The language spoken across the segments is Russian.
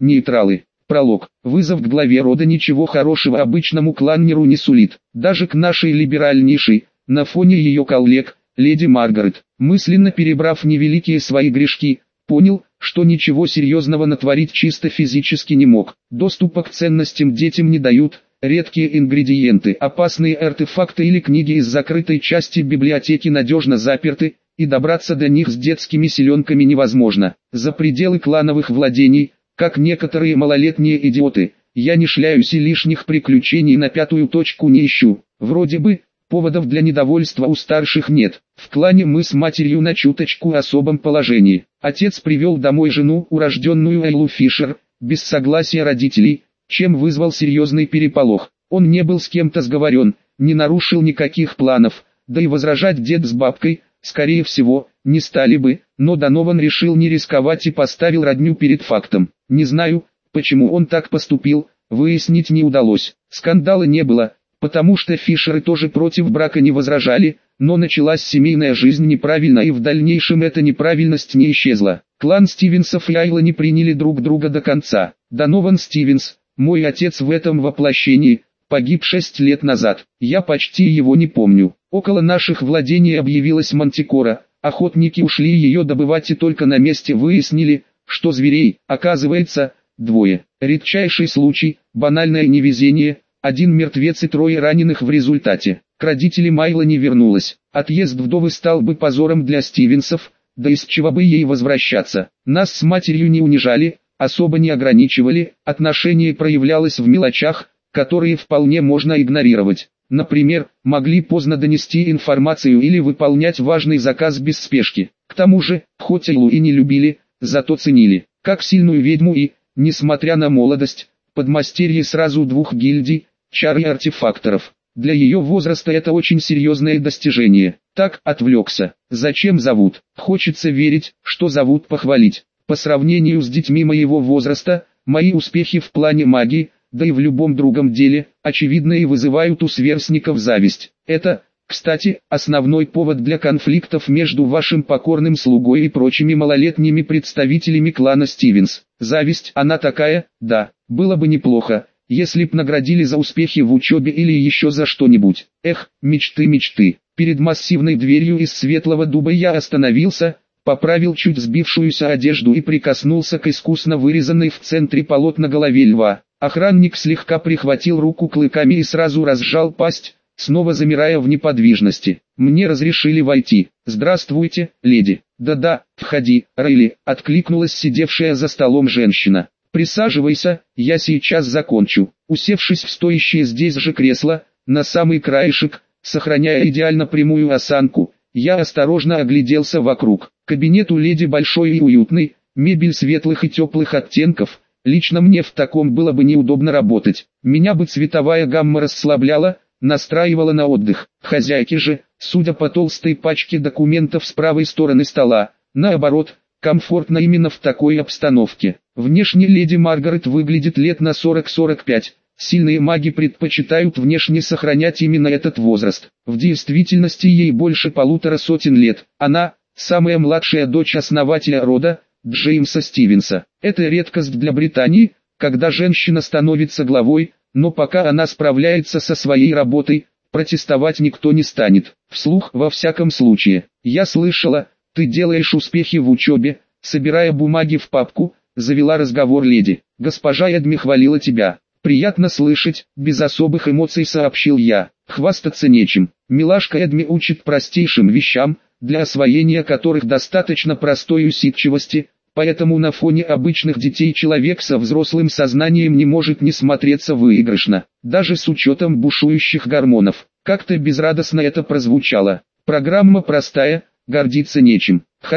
Нейтралы. Пролог. Вызов к главе рода ничего хорошего обычному кланнеру не сулит. Даже к нашей либеральнейшей, на фоне ее коллег, леди Маргарет. Мысленно перебрав невеликие свои грешки, понял, что ничего серьезного натворить чисто физически не мог. Доступа к ценностям детям не дают, редкие ингредиенты, опасные артефакты или книги из закрытой части библиотеки надежно заперты, и добраться до них с детскими силенками невозможно. За пределы клановых владений, как некоторые малолетние идиоты, я не шляюсь и лишних приключений на пятую точку не ищу. Вроде бы, поводов для недовольства у старших нет. В клане мы с матерью на чуточку особом положении. Отец привел домой жену, урожденную Эйлу Фишер, без согласия родителей, чем вызвал серьезный переполох. Он не был с кем-то сговорен, не нарушил никаких планов, да и возражать дед с бабкой, скорее всего, не стали бы, но Донован решил не рисковать и поставил родню перед фактом. Не знаю, почему он так поступил, выяснить не удалось. Скандала не было, потому что Фишеры тоже против брака не возражали, но началась семейная жизнь неправильно, и в дальнейшем эта неправильность не исчезла. Клан Стивенсов и Айла не приняли друг друга до конца. Донован Стивенс, мой отец в этом воплощении, погиб 6 лет назад. Я почти его не помню. Около наших владений объявилась Мантикора. Охотники ушли ее добывать и только на месте выяснили, что зверей, оказывается, 2. Редчайший случай, банальное невезение, 1 мертвец и 3 раненых в результате. К родителям Айла не вернулась. Отъезд вдовы стал бы позором для Стивенсов, да из чего бы ей возвращаться. Нас с матерью не унижали, особо не ограничивали, отношение проявлялось в мелочах, которые вполне можно игнорировать. Например, могли поздно донести информацию или выполнять важный заказ без спешки. К тому же, хоть Айлу и не любили, зато ценили, как сильную ведьму и, несмотря на молодость, подмастерье сразу 2 гильдий, чар и артефакторов. Для ее возраста это очень серьезное достижение. Так, отвлекся. Зачем зовут? Хочется верить, что зовут похвалить. По сравнению с детьми моего возраста, мои успехи в плане магии, да и в любом другом деле, очевидно и вызывают у сверстников зависть. Это, кстати, основной повод для конфликтов между вашим покорным слугой и прочими малолетними представителями клана Стивенс. Зависть, она такая, да, было бы неплохо, если б наградили за успехи в учебе или еще за что-нибудь. Эх, мечты. Перед массивной дверью из светлого дуба я остановился, поправил чуть сбившуюся одежду и прикоснулся к искусно вырезанной в центре полотна голове льва. Охранник слегка прихватил руку клыками и сразу разжал пасть, снова замирая в неподвижности. Мне разрешили войти. «Здравствуйте, леди». «Да-да, входи, Рейли», — откликнулась сидевшая за столом женщина. «Присаживайся, я сейчас закончу». Усевшись в стоящее здесь же кресло, на самый краешек, сохраняя идеально прямую осанку, я осторожно огляделся вокруг. Кабинет у леди большой и уютный, мебель светлых и теплых оттенков. Лично мне в таком было бы неудобно работать. Меня бы цветовая гамма расслабляла, настраивала на отдых. Хозяйке же, судя по толстой пачке документов с правой стороны стола, наоборот, комфортно именно в такой обстановке. Внешне леди Маргарет выглядит лет на 40-45. Сильные маги предпочитают внешне сохранять именно этот возраст. В действительности ей больше 150 лет. Она – самая младшая дочь основателя рода, Джеймса Стивенса. Это редкость для Британии, когда женщина становится главой, но пока она справляется со своей работой, протестовать никто не станет. Вслух во всяком случае. «Я слышала, ты делаешь успехи в учебе», собирая бумаги в папку, завела разговор леди. «Госпожа Эдми хвалила тебя». «Приятно слышать», без особых эмоций сообщил я. «Хвастаться нечем. Милашка Эдми учит простейшим вещам, для освоения которых достаточно простой усидчивости, поэтому на фоне обычных детей человек со взрослым сознанием не может не смотреться выигрышно, даже с учетом бушующих гормонов». Как-то безрадостно это прозвучало. «Программа простая, гордиться нечем.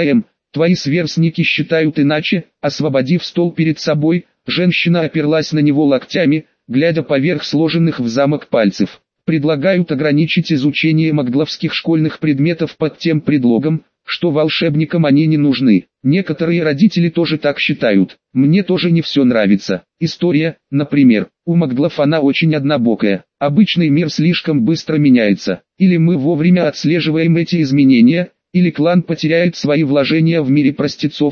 Твои сверстники считают иначе». Освободив стол перед собой, женщина оперлась на него локтями, глядя поверх сложенных в замок пальцев. «Предлагают ограничить изучение магловских школьных предметов под тем предлогом, что волшебникам они не нужны. Некоторые родители тоже так считают. Мне тоже не все нравится. История, например, у маглов она очень однобокая. Обычный мир слишком быстро меняется. Или мы вовремя отслеживаем эти изменения, или клан потеряет свои вложения в мире простецов,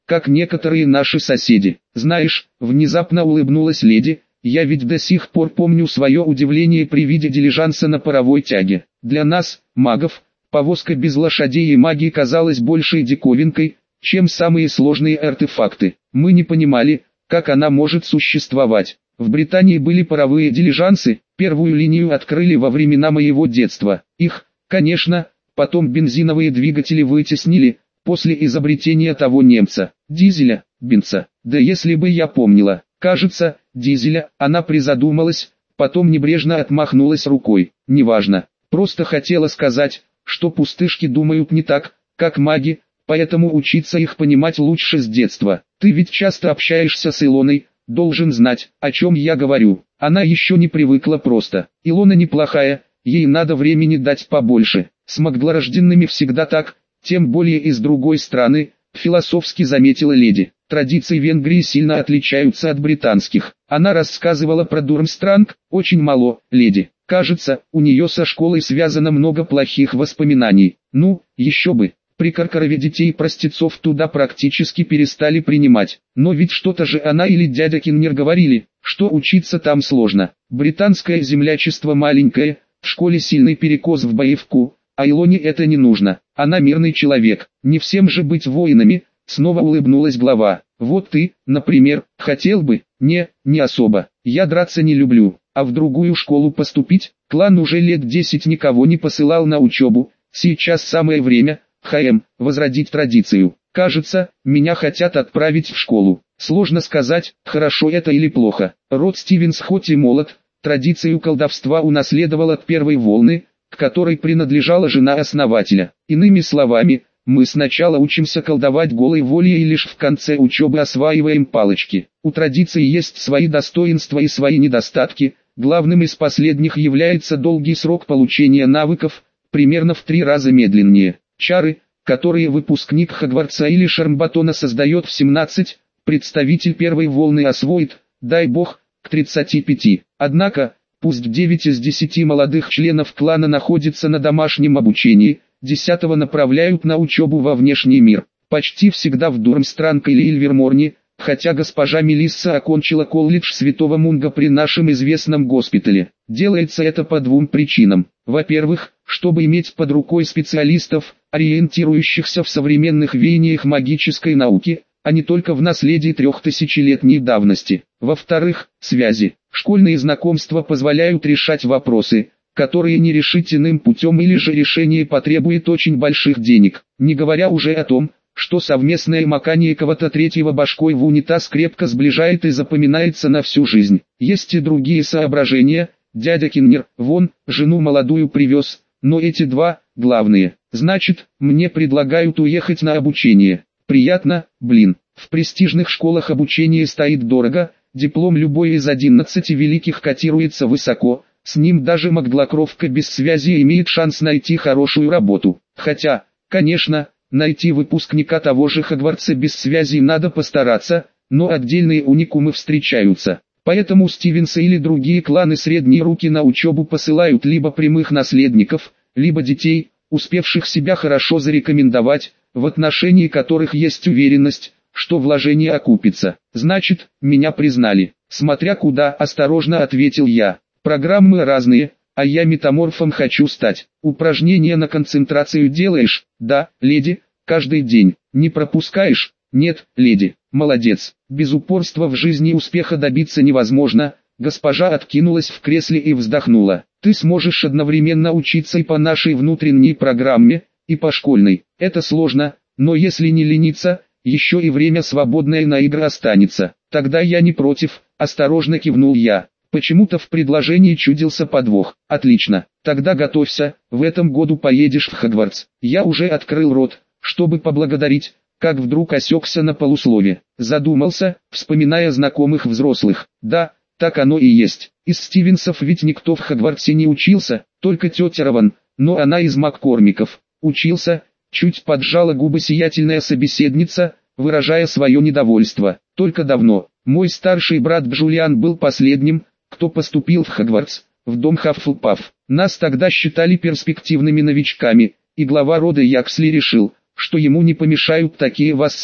как некоторые наши соседи. Знаешь, внезапно улыбнулась леди, я ведь до сих пор помню свое удивление при виде дилижанса на паровой тяге. Для нас, магов, повозка без лошадей и магии казалась большей диковинкой, чем самые сложные артефакты. Мы не понимали, как она может существовать. В Британии были паровые дилижансы, первую линию открыли во времена моего детства. Их, конечно, потом бензиновые двигатели вытеснили, после изобретения того немца, дизеля, Бенца. Да если бы я помнила, кажется, дизеля, она призадумалась, потом небрежно отмахнулась рукой. Неважно, просто хотела сказать, что пустышки думают не так, как маги, поэтому учиться их понимать лучше с детства. Ты ведь часто общаешься с Илоной, должен знать, о чем я говорю. Она еще не привыкла просто. Илона неплохая, ей надо времени дать побольше. С маглорожденными всегда так, тем более из другой страны, философски заметила леди. Традиции Венгрии сильно отличаются от британских. Она рассказывала про Дурмстранг, очень мало, леди. Кажется, у нее со школой связано много плохих воспоминаний. Ну, еще бы. При Каркарове детей-простецов туда практически перестали принимать. Но ведь что-то же она или дядя Киннер говорили, что учиться там сложно. Британское землячество маленькое, в школе сильный перекос в боевку, а Илоне это не нужно. Она мирный человек, не всем же быть воинами. Снова улыбнулась глава. Вот ты, например, хотел бы? Не особо. Я драться не люблю. А в другую школу поступить? Клан уже лет 10 никого не посылал на учебу. Сейчас самое время, возродить традицию. Кажется, меня хотят отправить в школу. Сложно сказать, хорошо это или плохо. Род Стивенс хоть и молод, традицию колдовства унаследовал от первой волны, к которой принадлежала жена основателя. Иными словами, мы сначала учимся колдовать голой волей и лишь в конце учебы осваиваем палочки. У традиции есть свои достоинства и свои недостатки, главным из последних является долгий срок получения навыков, примерно в 3 раза медленнее. Чары, которые выпускник Хогвартса или Шармбатона создает в 17, представитель первой волны освоит, дай бог, к 35. Однако, пусть 9 из 10 молодых членов клана находятся на домашнем обучении, 10-го направляют на учебу во внешний мир, почти всегда в Дурмстранг или Ильверморне, хотя госпожа Мелисса окончила колледж Святого Мунга при нашем известном госпитале. Делается это по 2 причинам. Во-первых, чтобы иметь под рукой специалистов, ориентирующихся в современных веяниях магической науки, а не только в наследии 3000-летней давности. Во-вторых, связи. Школьные знакомства позволяют решать вопросы, которые не решить иным путем, или же решение потребует очень больших денег, не говоря уже о том, что совместное макание кого-то третьего башкой в унитаз крепко сближает и запоминается на всю жизнь. Есть и другие соображения, дядя Киннер, вон, жену молодую привез, но эти 2, главные. Значит, мне предлагают уехать на обучение. Приятно, блин. В престижных школах обучение стоит дорого, диплом любой из 11 великих котируется высоко, с ним даже маглокровка без связи имеет шанс найти хорошую работу. Хотя, конечно, найти выпускника того же Хогвартса без связи надо постараться, но отдельные уникумы встречаются. Поэтому Стивенсы или другие кланы средние руки на учебу посылают либо прямых наследников, либо детей, успевших себя хорошо зарекомендовать, в отношении которых есть уверенность, что вложение окупится. Значит, меня признали. Смотря куда, осторожно ответил я. Программы разные, а я метаморфом хочу стать. Упражнения на концентрацию делаешь? Да, леди, каждый день. Не пропускаешь? Нет, леди. Молодец. Без упорства в жизни успеха добиться невозможно. Госпожа откинулась в кресле и вздохнула. Ты сможешь одновременно учиться и по нашей внутренней программе, и по школьной. Это сложно, но если не лениться, еще и время свободное на игры останется. Тогда я не против, осторожно кивнул я. Почему-то в предложении чудился подвох. Отлично, тогда готовься, в этом году поедешь в Хогвартс. Я уже открыл рот, чтобы поблагодарить, как вдруг осекся на полуслове. Задумался, вспоминая знакомых взрослых. Да, так оно и есть. Из Стивенсов ведь никто в Хогвартсе не учился, только тетя Раван, но она из Маккормиков. Учился, чуть поджала губы сиятельная собеседница, выражая свое недовольство. Только давно. Мой старший брат Джулиан был последним, кто поступил в Хогвартс, в дом Хаффлпафф. Нас тогда считали перспективными новичками, и глава рода Яксли решил, что ему не помешают такие вассалы.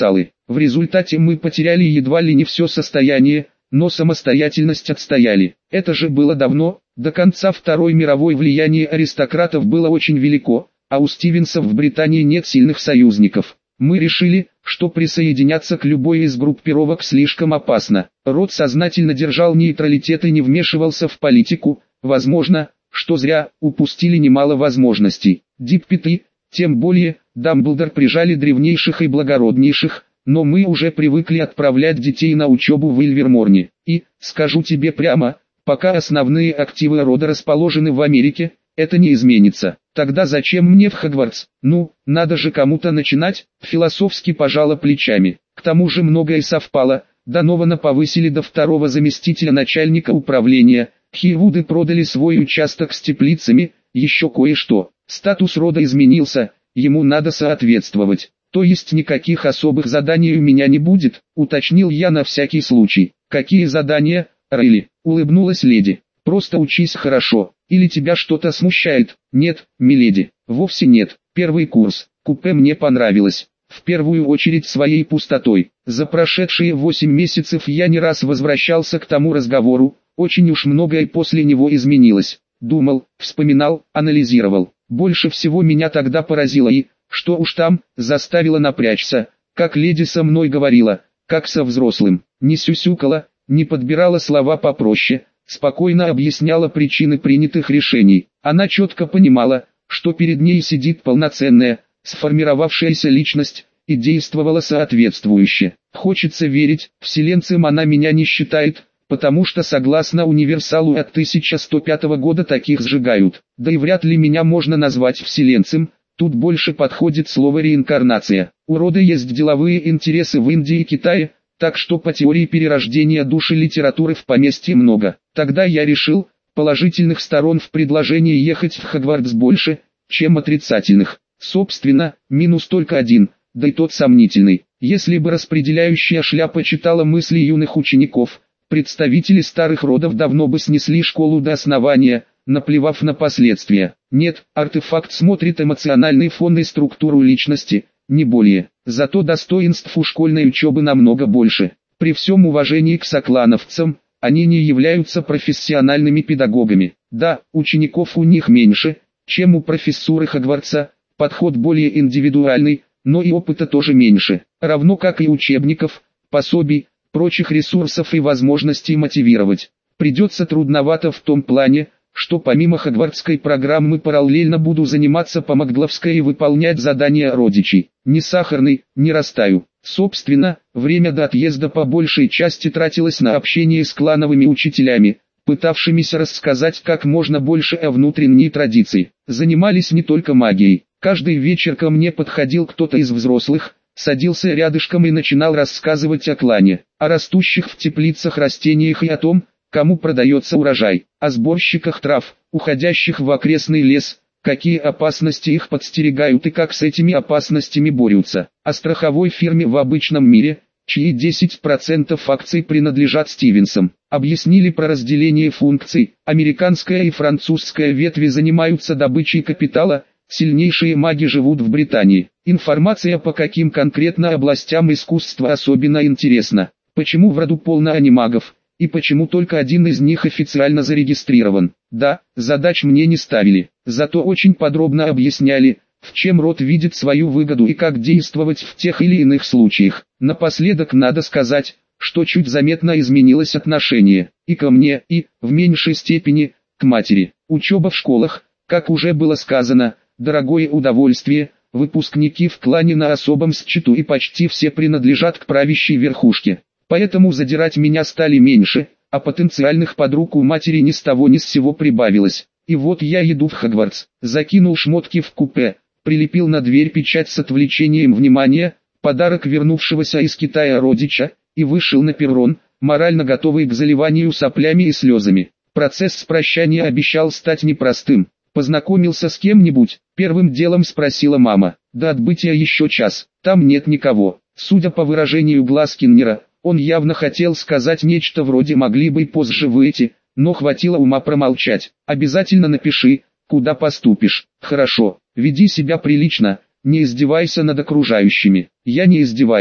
В результате мы потеряли едва ли не все состояние, но самостоятельность отстояли. Это же было давно, до конца Второй мировой влияние аристократов было очень велико, а у Стивенсов в Британии нет сильных союзников. Мы решили, что присоединяться к любой из группировок слишком опасно. Род сознательно держал нейтралитет и не вмешивался в политику, возможно, что зря, упустили немало возможностей. Диппеты, тем более, Дамблдор прижали древнейших и благороднейших, но мы уже привыкли отправлять детей на учебу в Ильверморне. И, скажу тебе прямо, пока основные активы рода расположены в Америке, это не изменится. Тогда зачем мне в Хогвартс? Ну, надо же кому-то начинать, философски пожала плечами. К тому же многое совпало, Донована повысили до второго заместителя начальника управления, Хейвуды продали свой участок с теплицами, еще кое-что. Статус рода изменился, ему надо соответствовать. То есть никаких особых заданий у меня не будет, уточнил я на всякий случай. Какие задания, Рейли? Улыбнулась леди. Просто учись хорошо. Или тебя что-то смущает? Нет, миледи, вовсе нет. Первый курс, купе мне понравилось. В первую очередь своей пустотой. За прошедшие 8 месяцев я не раз возвращался к тому разговору, очень уж многое после него изменилось. Думал, вспоминал, анализировал. Больше всего меня тогда поразило и, что уж там, заставило напрячься, как леди со мной говорила, как со взрослым. Не сюсюкала, не подбирала слова попроще, спокойно объясняла причины принятых решений. Она четко понимала, что перед ней сидит полноценная, сформировавшаяся личность, и действовала соответствующе. Хочется верить, вселенцем она меня не считает, потому что согласно универсалу от 1105 года таких сжигают. Да и вряд ли меня можно назвать вселенцем, тут больше подходит слово реинкарнация. У рода есть деловые интересы в Индии и Китае, так что по теории перерождения душ и литературы в поместье много. Тогда я решил, положительных сторон в предложении ехать в Хогвартс больше, чем отрицательных. Собственно, минус только один, да и тот сомнительный. Если бы распределяющая шляпа читала мысли юных учеников, представители старых родов давно бы снесли школу до основания, наплевав на последствия. Нет, артефакт смотрит эмоциональный фон и структуру личности, не более. Зато достоинств у школьной учебы намного больше. При всем уважении к соклановцам, они не являются профессиональными педагогами. Да, учеников у них меньше, чем у профессуры Хогвартса, подход более индивидуальный, но и опыта тоже меньше. Равно как и учебников, пособий, прочих ресурсов и возможностей мотивировать. Придется трудновато в том плане, что помимо хогвартской программы параллельно буду заниматься по Магловской и выполнять задания родичей. Не сахарный, не растаю. Собственно, время до отъезда по большей части тратилось на общение с клановыми учителями, пытавшимися рассказать как можно больше о внутренней традиции. Занимались не только магией. Каждый вечер ко мне подходил кто-то из взрослых, садился рядышком и начинал рассказывать о клане, о растущих в теплицах растениях и о том, кому продается урожай, о сборщиках трав, уходящих в окрестный лес, какие опасности их подстерегают и как с этими опасностями борются, о страховой фирме в обычном мире, чьи 10% акций принадлежат Стивенсам. Объяснили про разделение функций, американская и французская ветви занимаются добычей капитала, сильнейшие маги живут в Британии. Информация по каким конкретно областям искусства особенно интересна, почему в роду полно анимагов, и почему только один из них официально зарегистрирован. Да, задач мне не ставили, зато очень подробно объясняли, в чем род видит свою выгоду и как действовать в тех или иных случаях. Напоследок надо сказать, что чуть заметно изменилось отношение и ко мне, и, в меньшей степени, к матери. Учеба в школах, как уже было сказано, дорогое удовольствие, выпускники в клане на особом счету и почти все принадлежат к правящей верхушке. Поэтому задирать меня стали меньше, а потенциальных подруг у матери ни с того ни с сего прибавилось. И вот я еду в Хогвартс, закинул шмотки в купе, прилепил на дверь печать с отвлечением внимания, подарок вернувшегося из Китая родича, и вышел на перрон, морально готовый к заливанию соплями и слезами. Процесс прощания обещал стать непростым. Познакомился с кем-нибудь? Первым делом спросила мама. До отбытия еще час, там нет никого. Судя по выражению глаз Киннера, он явно хотел сказать нечто вроде «могли бы и позже выйти», но хватило ума промолчать. Обязательно напиши, куда поступишь. Хорошо, веди себя прилично, не издевайся над окружающими. Я не издеваюсь.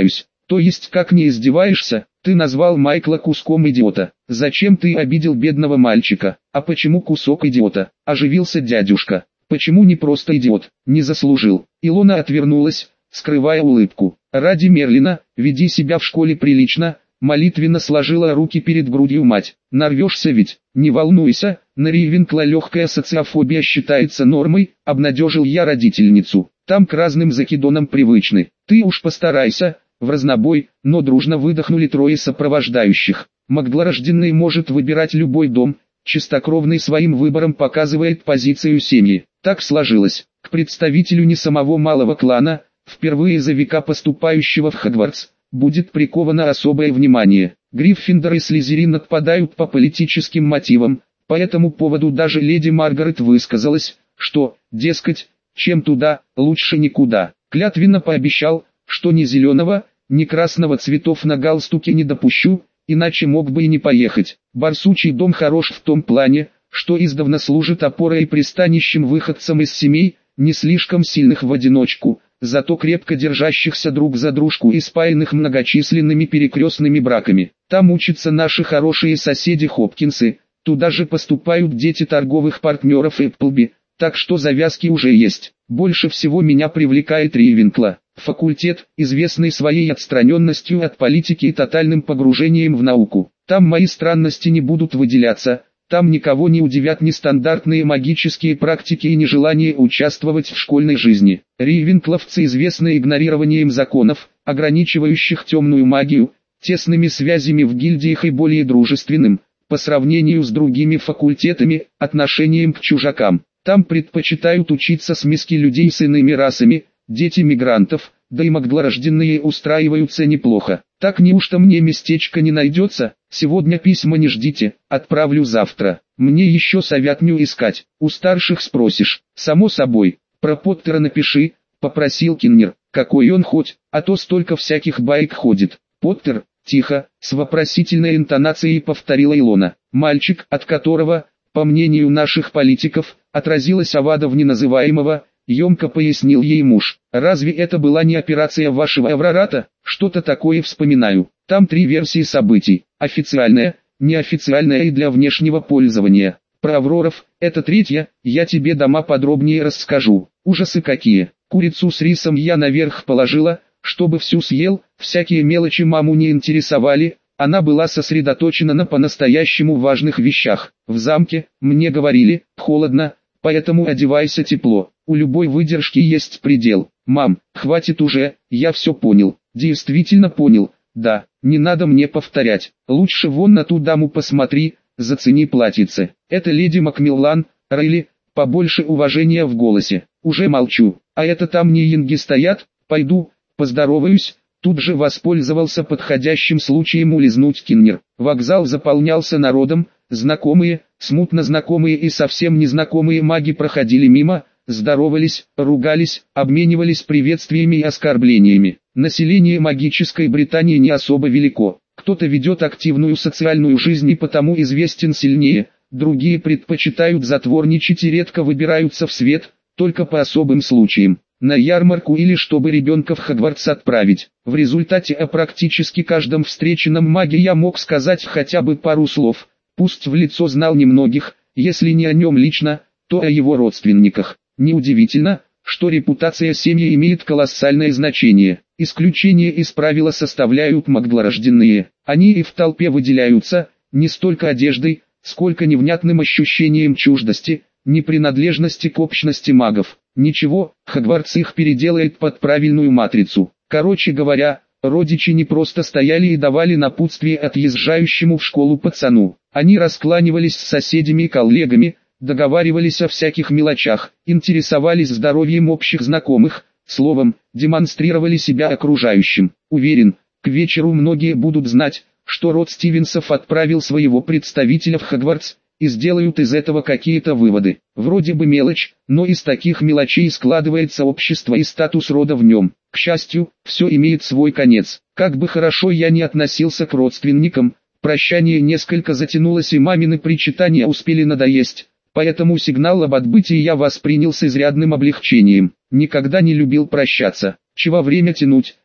То есть как не издеваешься? Ты назвал Майкла куском идиота. Зачем ты обидел бедного мальчика? А почему кусок идиота? Оживился дядюшка. Почему не просто идиот? Не заслужил. Илона отвернулась, скрывая улыбку. Ради Мерлина, веди себя в школе прилично. Молитвенно сложила руки перед грудью мать. Нарвешься ведь? Не волнуйся, на Рейвенкла легкая социофобия считается нормой, обнадежил я родительницу. Там к разным закидонам привычны. Ты уж постарайся. В разнобой, но дружно выдохнули трое сопровождающих. Магдалорожденный может выбирать любой дом, чистокровный своим выбором показывает позицию семьи. Так сложилось. К представителю не самого малого клана, впервые за века поступающего в Хогвартс, будет приковано особое внимание. Гриффиндор и Слизерин отпадают по политическим мотивам, по этому поводу даже леди Маргарет высказалась, что, дескать, чем туда, лучше никуда. Клятвенно пообещал, что ни зеленого, ни красного цветов на галстуке не допущу, иначе мог бы и не поехать. Барсучий дом хорош в том плане, что издавна служит опорой и пристанищем выходцам из семей, не слишком сильных в одиночку, зато крепко держащихся друг за дружку и спаянных многочисленными перекрестными браками. Там учатся наши хорошие соседи Хопкинсы, туда же поступают дети торговых партнеров Эпплби, так что завязки уже есть. Больше всего меня привлекает Рейвенкла. Факультет, известный своей отстраненностью от политики и тотальным погружением в науку. Там мои странности не будут выделяться, там никого не удивят нестандартные магические практики и нежелание участвовать в школьной жизни. Рейвенкловцы известны игнорированием законов, ограничивающих темную магию, тесными связями в гильдиях и более дружественным, по сравнению с другими факультетами, отношением к чужакам. Там предпочитают учиться смески людей с иными расами, дети мигрантов, да и магдалорожденные устраиваются неплохо. Так неужто мне местечко не найдется? Сегодня письма не ждите, отправлю завтра. Мне еще советню искать, у старших спросишь. Само собой, про Поттера напиши, попросил Киннер. Какой он хоть, а то столько всяких баек ходит. Поттер, тихо, с вопросительной интонацией повторила Илона. Мальчик, от которого, по мнению наших политиков, отразилась овада в неназываемого, емко пояснил ей муж. Разве это была не операция вашего Эврората? Что-то такое вспоминаю. Там 3 версии событий. Официальная, неофициальная и для внешнего пользования. Про Авроров, это 3-я, я тебе дома подробнее расскажу. Ужасы какие. Курицу с рисом я наверх положила, чтобы всю съел, всякие мелочи маму не интересовали. Она была сосредоточена на по-настоящему важных вещах. В замке, мне говорили, холодно, поэтому одевайся тепло. У любой выдержки есть предел. Мам, хватит уже, я все понял. Действительно понял. Да, не надо мне повторять. Лучше вон на ту даму посмотри, зацени платьице. Это леди Макмиллан, Рейли, побольше уважения в голосе. Уже молчу. А это там не янги стоят? Пойду, поздороваюсь. Тут же воспользовался подходящим случаем улизнуть Киннер. Вокзал заполнялся народом, знакомые, смутно знакомые и совсем незнакомые маги проходили мимо, здоровались, ругались, обменивались приветствиями и оскорблениями. Население магической Британии не особо велико. Кто-то ведет активную социальную жизнь и потому известен сильнее, другие предпочитают затворничать и редко выбираются в свет, только по особым случаям. На ярмарку или чтобы ребенка в Хогвартс отправить. В результате о практически каждом встреченном маге я мог сказать хотя бы пару слов, пусть в лицо знал немногих, если не о нем лично, то о его родственниках. Неудивительно, что репутация семьи имеет колоссальное значение. Исключение из правила составляют магдалорожденные. Они и в толпе выделяются, не столько одеждой, сколько невнятным ощущением чуждости, непринадлежности к общности магов. Ничего, Хогвартс их переделает под правильную матрицу. Короче говоря, родичи не просто стояли и давали напутствие отъезжающему в школу пацану. Они раскланивались с соседями и коллегами, договаривались о всяких мелочах, интересовались здоровьем общих знакомых, словом, демонстрировали себя окружающим. Уверен, к вечеру многие будут знать, что род Стивенсов отправил своего представителя в Хогвартс, и сделают из этого какие-то выводы. Вроде бы мелочь, но из таких мелочей складывается общество и статус рода в нем. К счастью, все имеет свой конец. Как бы хорошо я ни относился к родственникам, прощание несколько затянулось и мамины причитания успели надоесть, поэтому сигнал об отбытии я воспринял с изрядным облегчением. Никогда не любил прощаться. Чего время тянуть,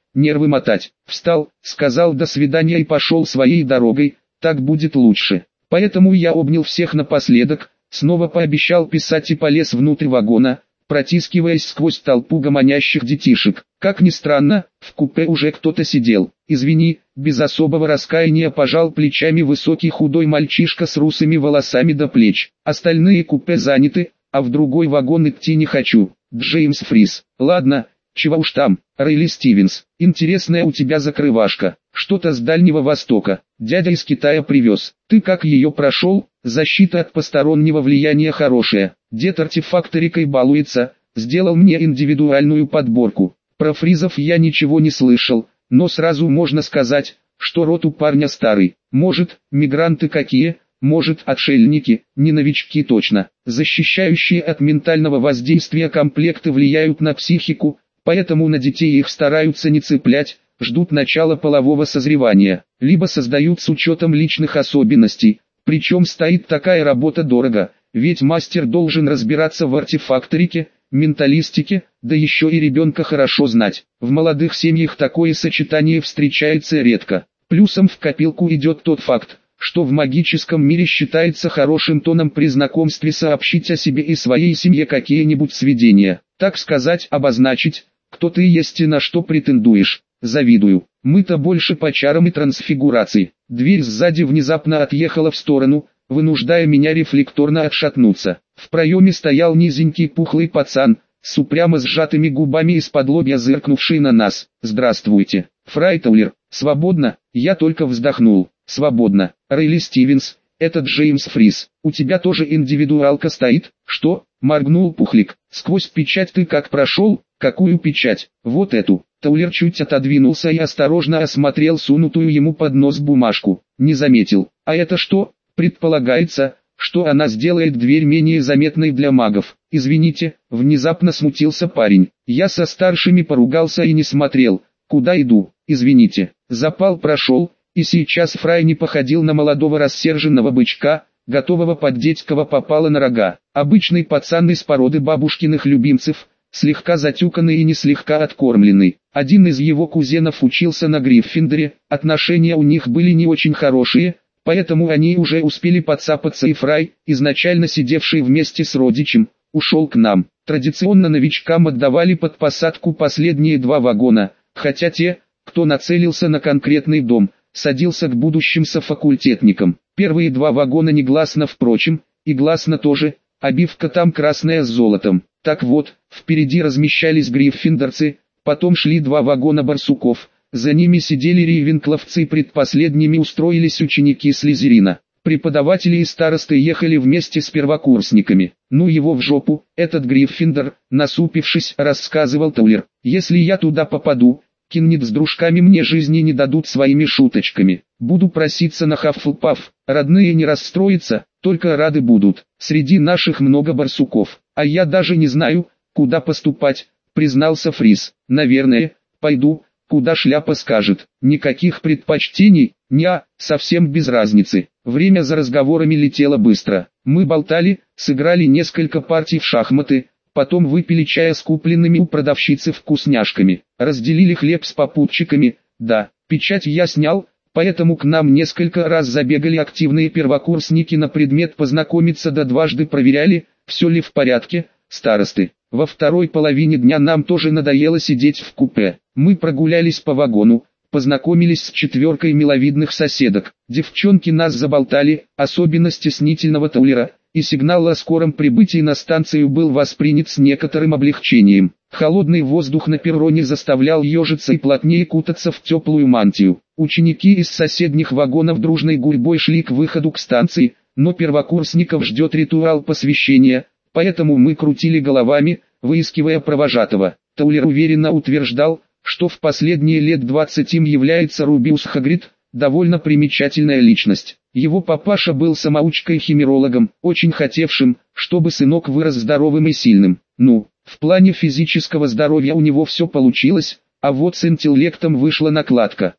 нервы мотать. Встал, сказал до свидания и пошел своей дорогой, так будет лучше. Поэтому я обнял всех напоследок, снова пообещал писать и полез внутрь вагона, протискиваясь сквозь толпу гомонящих детишек. Как ни странно, в купе уже кто-то сидел. «Извини», без особого раскаяния пожал плечами высокий худой мальчишка с русыми волосами до плеч. «Остальные купе заняты, а в другой вагон идти не хочу». Джеймс Фрис. «Ладно, чего уж там, Райли Стивенс, интересная у тебя закрывашка, что-то с Дальнего Востока, дядя из Китая привез. Ты как ее прошел? Защита от постороннего влияния хорошая. Дед артефакторикой балуется, сделал мне индивидуальную подборку. Про Фризов я ничего не слышал, но сразу можно сказать, что род у парня старый. Может, мигранты какие, может, отшельники, не новички точно. Защищающие от ментального воздействия комплекты влияют на психику, поэтому на детей их стараются не цеплять, ждут начала полового созревания, либо создают с учетом личных особенностей. Причем стоит такая работа дорого, ведь мастер должен разбираться в артефакторике, менталистике, да еще и ребенка хорошо знать. В молодых семьях такое сочетание встречается редко. Плюсом в копилку идет тот факт, что в магическом мире считается хорошим тоном при знакомстве сообщить о себе и своей семье какие-нибудь сведения, так сказать, обозначить, кто ты есть и на что претендуешь. Завидую. Мы-то больше по чарам и трансфигурации. Дверь сзади внезапно отъехала в сторону, вынуждая меня рефлекторно отшатнуться. В проеме стоял низенький пухлый пацан, с упрямо сжатыми губами из-под-лобья зыркнувший на нас. «Здравствуйте, Фрайтаулер, свободно?» Я только вздохнул. «Свободно, Райли Стивенс, это Джеймс Фрис. У тебя тоже индивидуалка стоит?» «Что?» — моргнул Пухлик. «Сквозь печать ты как прошел?» «Какую печать?» «Вот эту». Таулер чуть отодвинулся и осторожно осмотрел сунутую ему под нос бумажку. Не заметил. «А это что?» «Предполагается, что она сделает дверь менее заметной для магов». «Извините», — внезапно смутился парень. «Я со старшими поругался и не смотрел, куда иду. Извините». Запал прошел, и сейчас Фрай не походил на молодого рассерженного бычка, готового поддеть кого попало на рога. Обычный пацан из породы бабушкиных любимцев, слегка затюканный и не слегка откормленный. Один из его кузенов учился на Гриффиндоре, отношения у них были не очень хорошие, поэтому они уже успели подцапаться, и Фрай, изначально сидевший вместе с родичем, ушел к нам. Традиционно новичкам отдавали под посадку последние 2 вагона, хотя те, кто нацелился на конкретный дом, садился к будущим софакультетникам. Первые 2 вагона негласно, впрочем, и гласно тоже, обивка там красная с золотом. Так вот, впереди размещались гриффиндорцы, потом шли 2 вагона барсуков, за ними сидели рейвенкловцы, предпоследними устроились ученики Слизерина. Преподаватели и старосты ехали вместе с первокурсниками. «Ну его в жопу, этот Гриффиндор», насупившись, рассказывал Таулер. «Если я туда попаду, Киннет с дружками мне жизни не дадут своими шуточками. Буду проситься на Хаффлпаф, родные не расстроятся, только рады будут. Среди наших много барсуков, а я даже не знаю, куда поступать», признался Фрис. «Наверное, пойду, куда шляпа скажет. Никаких предпочтений?» «Неа, совсем без разницы». Время за разговорами летело быстро. Мы болтали, сыграли несколько партий в шахматы, потом выпили чая с купленными у продавщицы вкусняшками, разделили хлеб с попутчиками. Да, печать я снял, поэтому к нам несколько раз забегали активные первокурсники на предмет познакомиться, да дважды проверяли, все ли в порядке, старосты. Во второй половине дня нам тоже надоело сидеть в купе. Мы прогулялись по вагону, познакомились с 4 миловидных соседок. Девчонки нас заболтали, особенно стеснительного Таулера, и сигнал о скором прибытии на станцию был воспринят с некоторым облегчением. Холодный воздух на перроне заставлял ежиться и плотнее кутаться в теплую мантию. Ученики из соседних вагонов дружной гурьбой шли к выходу к станции, но первокурсников ждет ритуал посвящения, поэтому мы крутили головами, выискивая провожатого. Таулер уверенно утверждал, что в последние лет 20 им является Рубиус Хагрид, довольно примечательная личность. Его папаша был самоучкой-химерологом, очень хотевшим, чтобы сынок вырос здоровым и сильным. Ну, в плане физического здоровья у него все получилось, а вот с интеллектом вышла накладка.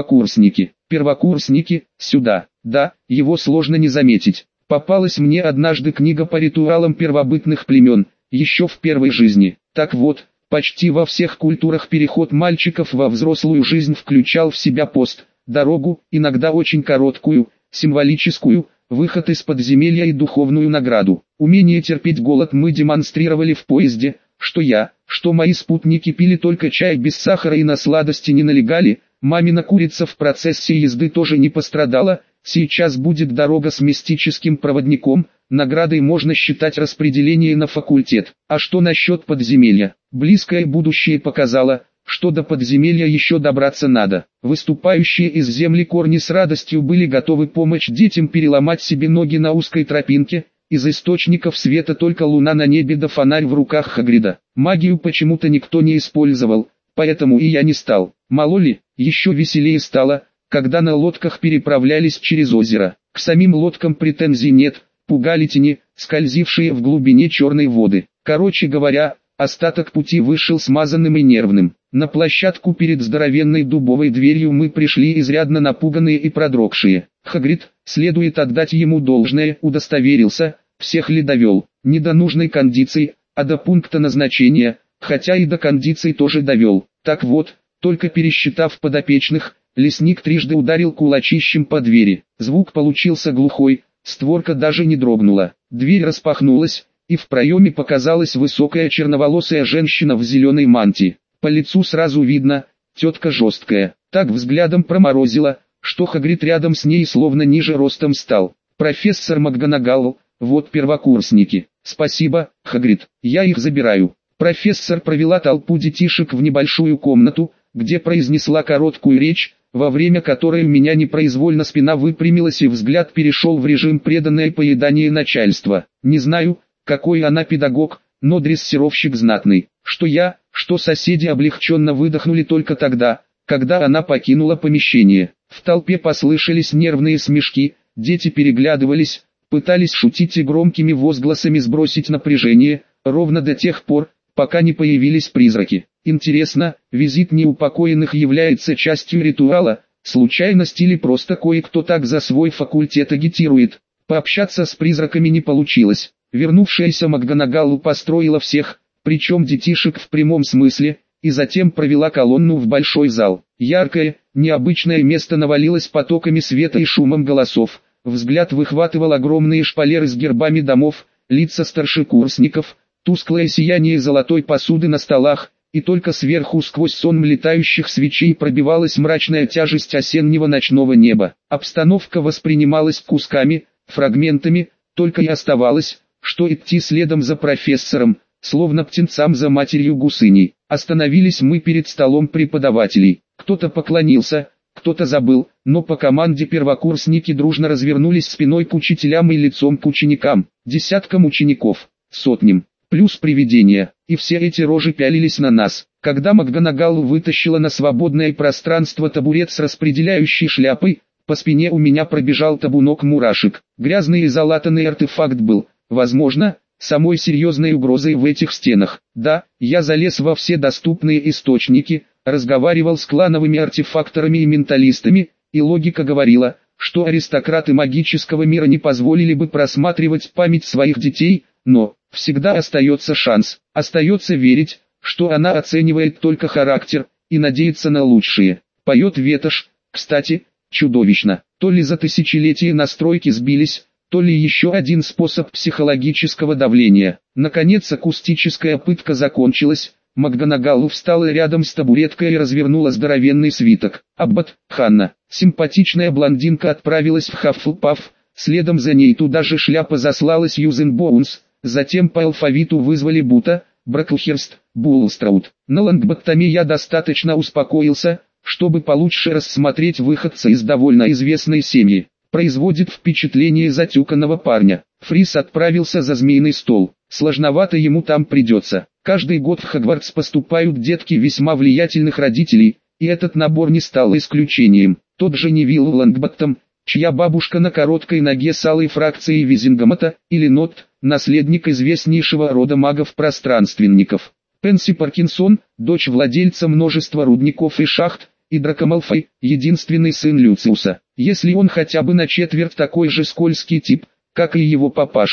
Первокурсники, сюда. Да, его сложно не заметить. Попалась мне однажды книга по ритуалам первобытных племен, еще в первой жизни. Так вот, Почти во всех культурах переход мальчиков во взрослую жизнь включал в себя пост, дорогу, иногда очень короткую, символическую, выход из подземелья и духовную награду. Умение терпеть голод мы демонстрировали в поезде, что мои спутники пили только чай без сахара и на сладости не налегали. Мамина курица в процессе езды тоже не пострадала. Сейчас будет дорога с мистическим проводником, наградой можно считать распределение на факультет. А что насчет подземелья? Близкое будущее показало, что до подземелья еще добраться надо. Выступающие из земли корни с радостью были готовы помочь детям переломать себе ноги на узкой тропинке. Из источников света только луна на небе да фонарь в руках Хагрида. Магию почему-то никто не использовал, поэтому и я не стал. Мало ли, еще веселее стало, когда на лодках переправлялись через озеро. К самим лодкам претензий нет, пугали тени, скользившие в глубине черной воды. Короче говоря, остаток пути вышел смазанным и нервным. На площадку перед здоровенной дубовой дверью мы пришли изрядно напуганные и продрогшие. Хагрид, следует отдать ему должное, удостоверился, всех ли довел, не до нужной кондиции, а до пункта назначения, хотя и до кондиции тоже довел. Так вот, только пересчитав подопечных, лесник трижды ударил кулачищем по двери. Звук получился глухой, створка даже не дрогнула. Дверь распахнулась, и в проеме показалась высокая черноволосая женщина в зеленой мантии. По лицу сразу видно, тетка жесткая. Так взглядом проморозила, что Хагрид рядом с ней словно ниже ростом стал. «Профессор МакГонагал, вот первокурсники». «Спасибо, Хагрид, я их забираю». Профессор провела толпу детишек в небольшую комнату, где произнесла короткую речь, во время которой у меня непроизвольно спина выпрямилась и взгляд перешел в режим преданное поедание начальства. Не знаю, какой она педагог, но дрессировщик знатный. Что соседи облегченно выдохнули только тогда, когда она покинула помещение. В толпе послышались нервные смешки, дети переглядывались, пытались шутить и громкими возгласами сбросить напряжение, ровно до тех пор, пока не появились призраки. Интересно, визит неупокоенных является частью ритуала, случайность или просто кое-кто так за свой факультет агитирует? Пообщаться с призраками не получилось. Вернувшаяся МакГонагалл построила всех, причем детишек в прямом смысле, и затем провела колонну в большой зал. Яркое, необычное место навалилось потоками света и шумом голосов. Взгляд выхватывал огромные шпалеры с гербами домов, лица старшекурсников, тусклое сияние золотой посуды на столах, и только сверху сквозь сон летающих свечей пробивалась мрачная тяжесть осеннего ночного неба. Обстановка воспринималась кусками, фрагментами, только и оставалось, что идти следом за профессором, словно птенцам за матерью гусыней. Остановились мы перед столом преподавателей. Кто-то поклонился, кто-то забыл, но по команде первокурсники дружно развернулись спиной к учителям и лицом к ученикам, десяткам учеников, сотням, плюс привидения, и все эти рожи пялились на нас. Когда МакГонагалл вытащила на свободное пространство табурет с распределяющей шляпой, по спине у меня пробежал табунок мурашек. Грязный и залатанный артефакт был, возможно, самой серьезной угрозой в этих стенах. Да, я залез во все доступные источники, разговаривал с клановыми артефакторами и менталистами, и логика говорила, что аристократы магического мира не позволили бы просматривать память своих детей, но всегда остается шанс, остается верить, что она оценивает только характер, и надеется на лучшее. Поет ветошь, кстати, чудовищно, то ли за тысячелетия настройки сбились, то ли еще один способ психологического давления. Наконец акустическая пытка закончилась, МакГонагалл встала рядом с табуреткой и развернула здоровенный свиток. Аббат, Ханна, симпатичная блондинка отправилась в Хаффлпаф, следом за ней туда же шляпа заслала Сьюзен Боунс, затем по алфавиту вызвали Бута, Браклхерст, Булстраут. На Лонгботтоме я достаточно успокоился, чтобы получше рассмотреть выходца из довольно известной семьи. Производит впечатление затюканного парня. Фрис отправился за змеиный стол. Сложновато ему там придется. Каждый год в Хогвартс поступают детки весьма влиятельных родителей, и этот набор не стал исключением. Тот же Невилл Лонгботтом, чья бабушка на короткой ноге с алой фракцией Визингомота, или Нот, наследник известнейшего рода магов-пространственников. Пенси Паркинсон, дочь владельца множества рудников и шахт, и Драко Малфой, единственный сын Люциуса. Если он хотя бы на четверть такой же скользкий тип, как и его папаша,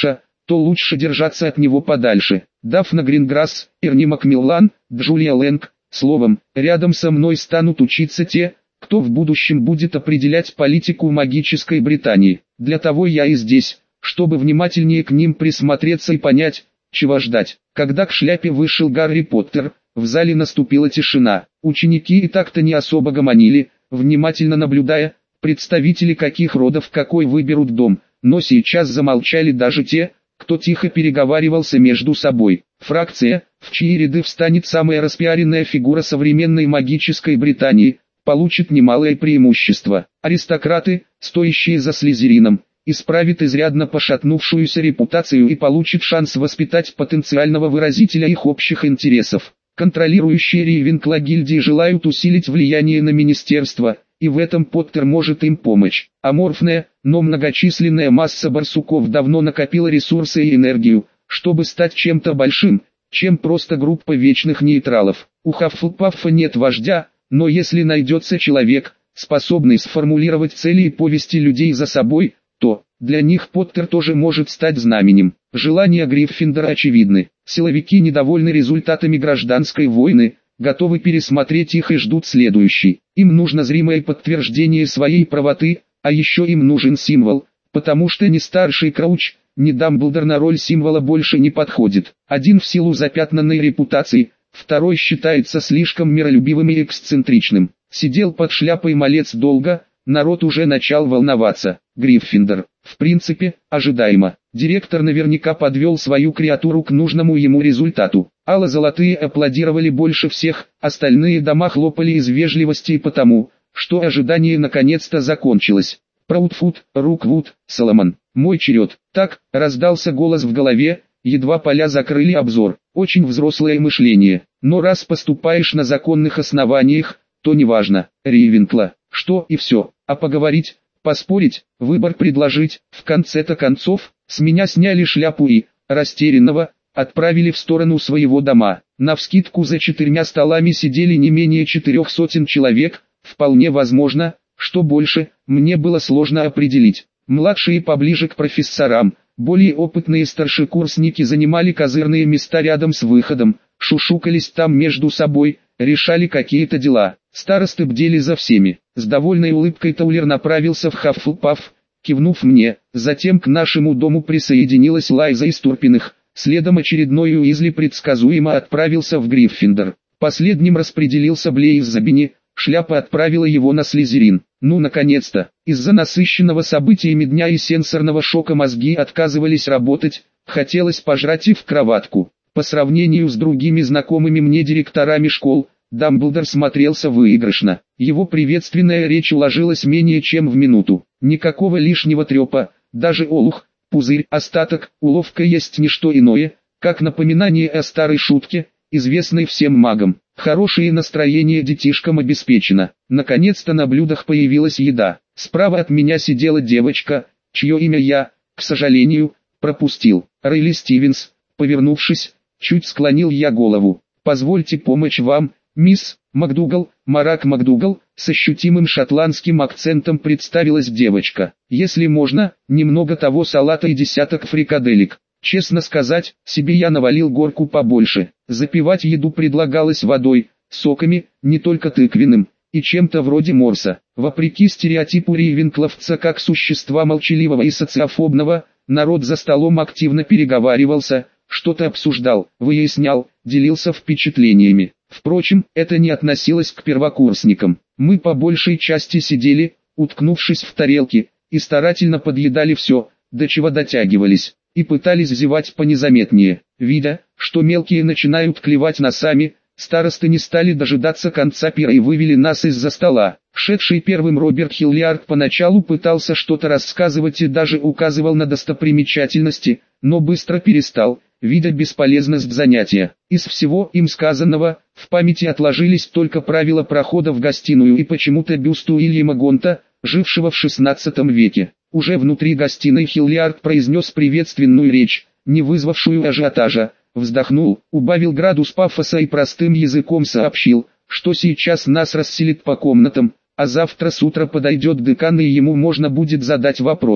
то лучше держаться от него подальше. Дафна Гринграсс, Эрни Макмиллан, Джулия Лэнг, словом, рядом со мной станут учиться те, кто в будущем будет определять политику магической Британии. Для того я и здесь, чтобы внимательнее к ним присмотреться и понять, чего ждать. Когда к шляпе вышел Гарри Поттер, в зале наступила тишина. Ученики и так-то не особо гомонили, внимательно наблюдая, представители каких родов какой выберут дом, но сейчас замолчали даже те, кто тихо переговаривался между собой. Фракция, в чьи ряды встанет самая распиаренная фигура современной магической Британии, получит немалое преимущество. Аристократы, стоящие за Слизерином, исправит изрядно пошатнувшуюся репутацию и получит шанс воспитать потенциального выразителя их общих интересов. Контролирующие Рейвенкла гильдии желают усилить влияние на министерство, и в этом Поттер может им помочь. Аморфная, но многочисленная масса барсуков давно накопила ресурсы и энергию, чтобы стать чем-то большим, чем просто группа вечных нейтралов. У Хаффлпаффа нет вождя, но если найдется человек, способный сформулировать цели и повести людей за собой, то для них Поттер тоже может стать знаменем. Желания Гриффиндора очевидны. Силовики недовольны результатами гражданской войны, готовы пересмотреть их и ждут следующий. Им нужно зримое подтверждение своей правоты, а еще им нужен символ, потому что ни старший Крауч, ни Дамблдор на роль символа больше не подходит. Один в силу запятнанной репутации, второй считается слишком миролюбивым и эксцентричным. Сидел под шляпой малец долго, народ уже начал волноваться. Гриффиндор, в принципе, ожидаемо. Директор наверняка подвел свою креатуру к нужному ему результату. Ало-золотые аплодировали больше всех, остальные дома хлопали из вежливости и потому, что ожидание наконец-то закончилось. Праудфуд, Руквуд, Соломон, мой черед. Так, раздался голос в голове, едва поля закрыли обзор. Очень взрослое мышление. Но раз поступаешь на законных основаниях, то неважно. Рейвенкла, что и все. А поговорить, поспорить, выбор предложить, в конце-то концов, с меня сняли шляпу и, растерянного, отправили в сторону своего дома. Навскидку за 4 столами сидели не менее 400 человек, вполне возможно, что больше, мне было сложно определить. Младшие поближе к профессорам, более опытные старшекурсники занимали козырные места рядом с выходом, шушукались там между собой, решали какие-то дела. Старосты бдели за всеми. С довольной улыбкой Таулер направился в Хаффлпафф, кивнув мне. Затем к нашему дому присоединилась Лайза из Турпиных. Следом очередной Уизли предсказуемо отправился в Гриффиндор. Последним распределился Блейз Забини, шляпа отправила его на Слизерин. Ну наконец-то, из-за насыщенного событиями дня и сенсорного шока мозги отказывались работать, хотелось пожрать и в кроватку. По сравнению с другими знакомыми мне директорами школ, Дамблдор смотрелся выигрышно. Его приветственная речь уложилась менее чем в минуту. Никакого лишнего трепа, даже олух, пузырь, остаток, уловка есть не что иное, как напоминание о старой шутке, известной всем магам. Хорошее настроение детишкам обеспечено. Наконец-то на блюдах появилась еда. Справа от меня сидела девочка, чье имя я, к сожалению, пропустил. Рейли Стивенс. Повернувшись, чуть склонил я голову. «Позвольте помочь вам, мисс МакДугал». Марак МакДугал, с ощутимым шотландским акцентом представилась девочка. «Если можно, немного того салата и десяток фрикаделек». Честно сказать, себе я навалил горку побольше. Запивать еду предлагалось водой, соками, не только тыквенным, и чем-то вроде морса. Вопреки стереотипу рейвенкловца как существа молчаливого и социофобного, народ за столом активно переговаривался, что-то обсуждал, выяснял, делился впечатлениями. Впрочем, это не относилось к первокурсникам. Мы по большей части сидели, уткнувшись в тарелки, и старательно подъедали все, до чего дотягивались, и пытались зевать понезаметнее. Видя, что мелкие начинают клевать носами, старосты не стали дожидаться конца пира и вывели нас из-за стола. Шедший первым Роберт Хиллиард поначалу пытался что-то рассказывать и даже указывал на достопримечательности, но быстро перестал, видя бесполезность занятия. Из всего им сказанного, в памяти отложились только правила прохода в гостиную и почему-то бюст Уильяма Гонта, жившего в XVI веке. Уже внутри гостиной Хиллиард произнес приветственную речь, не вызвавшую ажиотажа, вздохнул, убавил градус пафоса и простым языком сообщил, что сейчас нас расселит по комнатам, а завтра с утра подойдет декан и ему можно будет задать вопросы.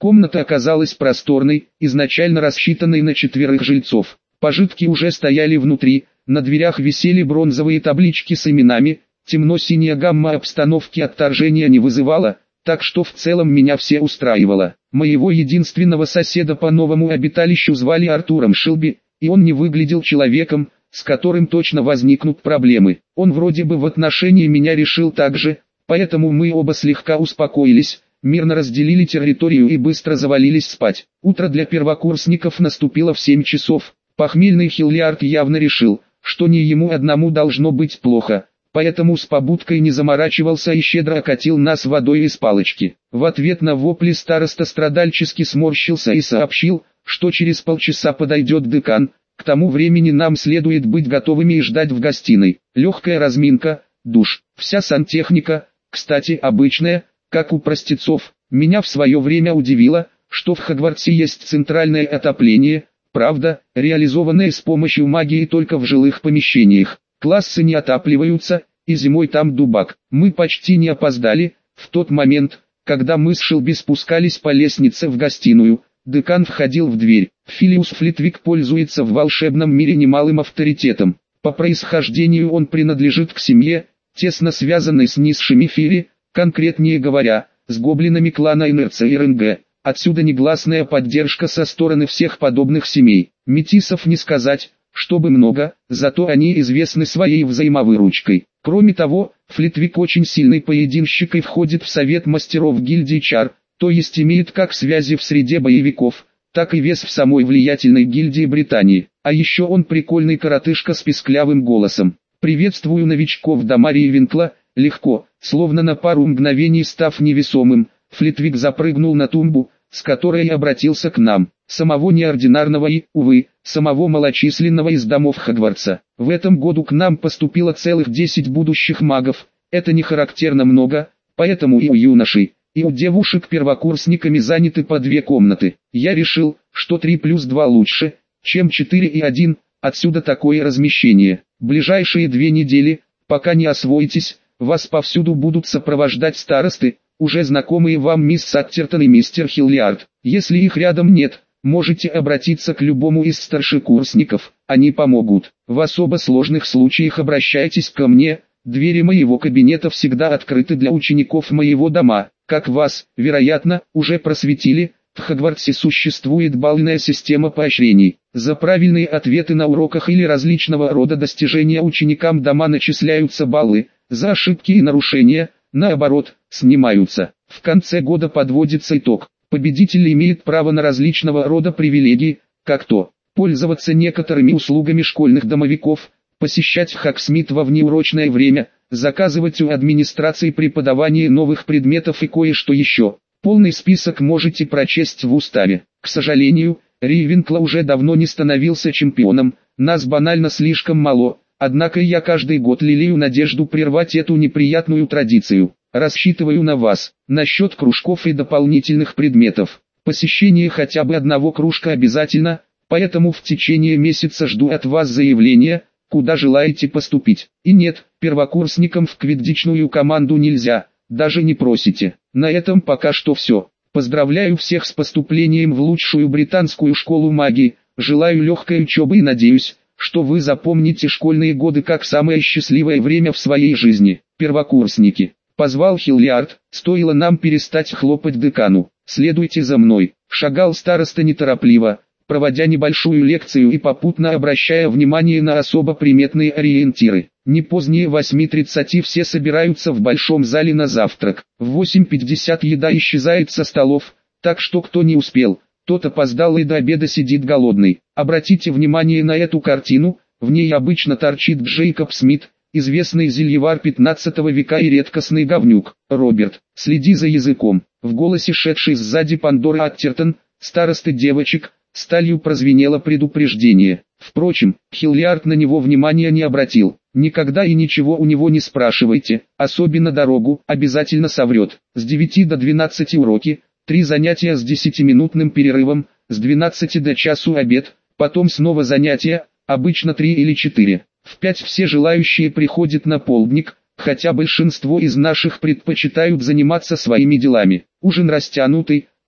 Комната оказалась просторной, изначально рассчитанной на 4 жильцов. Пожитки уже стояли внутри, на дверях висели бронзовые таблички с именами, темно-синяя гамма обстановки отторжения не вызывала, так что в целом меня все устраивало. Моего единственного соседа по новому обиталищу звали Артуром Шилби, и он не выглядел человеком, с которым точно возникнут проблемы. Он вроде бы в отношении меня решил так же, поэтому мы оба слегка успокоились, мирно разделили территорию и быстро завалились спать. Утро для первокурсников наступило в 7 часов. Похмельный Хиллиард явно решил, что не ему одному должно быть плохо, поэтому с побудкой не заморачивался и щедро окатил нас водой из палочки. В ответ на вопли староста страдальчески сморщился и сообщил, что через полчаса подойдет декан, к тому времени нам следует быть готовыми и ждать в гостиной. Легкая разминка, душ, вся сантехника, кстати обычная, как у простецов. Меня в свое время удивило, что в Хогвартсе есть центральное отопление, правда, реализованное с помощью магии только в жилых помещениях. Классы не отапливаются, и зимой там дубак. Мы почти не опоздали. В тот момент, когда мы с Шилби спускались по лестнице в гостиную, декан входил в дверь. Филиус Флитвик пользуется в волшебном мире немалым авторитетом. По происхождению он принадлежит к семье, тесно связанной с низшими Фири, конкретнее говоря, с гоблинами клана Инерция и РНГ. Отсюда негласная поддержка со стороны всех подобных семей. Метисов не сказать, чтобы много, зато они известны своей взаимовыручкой. Кроме того, Флитвик очень сильный поединщик и входит в совет мастеров гильдии Чар, то есть имеет как связи в среде боевиков, так и вес в самой влиятельной гильдии Британии. А еще он прикольный коротышка с писклявым голосом. «Приветствую новичков Дамарии Винкла», легко, словно на пару мгновений став невесомым, Флитвик запрыгнул на тумбу, с которой обратился к нам. Самого неординарного и, увы, самого малочисленного из домов Хогвартса. В этом году к нам поступило целых 10 будущих магов, это не характерно много, поэтому и у юношей, и у девушек-первокурсниками заняты по 2 комнаты. Я решил, что 3 плюс 2 лучше, чем 4 и 1, отсюда такое размещение. Ближайшие 2 недели, пока не освоитесь, вас повсюду будут сопровождать старосты, уже знакомые вам мисс Саттертон и мистер Хиллиард. Если их рядом нет, можете обратиться к любому из старшекурсников, они помогут. В особо сложных случаях обращайтесь ко мне, двери моего кабинета всегда открыты для учеников моего дома. Как вас, вероятно, уже просветили, в Хогвартсе существует балльная система поощрений. За правильные ответы на уроках или различного рода достижения ученикам дома начисляются баллы, за ошибки и нарушения, наоборот, снимаются. В конце года подводится итог. Победитель имеет право на различного рода привилегии, как то пользоваться некоторыми услугами школьных домовиков, посещать Хогсмит во внеурочное время, заказывать у администрации преподавание новых предметов и кое-что еще. Полный список можете прочесть в уставе. К сожалению, Рейвенкла уже давно не становился чемпионом, нас банально слишком мало, однако я каждый год лелею надежду прервать эту неприятную традицию. Рассчитываю на вас. Насчет кружков и дополнительных предметов. Посещение хотя бы одного кружка обязательно, поэтому в течение месяца жду от вас заявления, куда желаете поступить. И нет, первокурсникам в квиддичную команду нельзя, даже не просите. На этом пока что все. Поздравляю всех с поступлением в лучшую британскую школу магии, желаю легкой учебы и надеюсь, что вы запомните школьные годы как самое счастливое время в своей жизни. Первокурсники. Позвал Хиллиард, стоило нам перестать хлопать декану. «Следуйте за мной», шагал староста неторопливо, проводя небольшую лекцию и попутно обращая внимание на особо приметные ориентиры. Не позднее 8:30 все собираются в большом зале на завтрак. В 8:50 еда исчезает со столов, так что кто не успел, тот опоздал и до обеда сидит голодный. Обратите внимание на эту картину, в ней обычно торчит Джейкоб Смит, известный зельевар 15 века и редкостный говнюк. «Роберт, следи за языком», в голосе шедшей сзади Пандоры Аттертон, старосты девочек, сталью прозвенело предупреждение. Впрочем, Хиллиард на него внимания не обратил. Никогда и ничего у него не спрашивайте, особенно дорогу, обязательно соврет. С 9 до 12 уроки, 3 занятия с 10-минутным перерывом, с 12 до часу обед, потом снова занятия, обычно 3 или 4. В 5 все желающие приходят на полдник, хотя большинство из наших предпочитают заниматься своими делами. Ужин растянутый,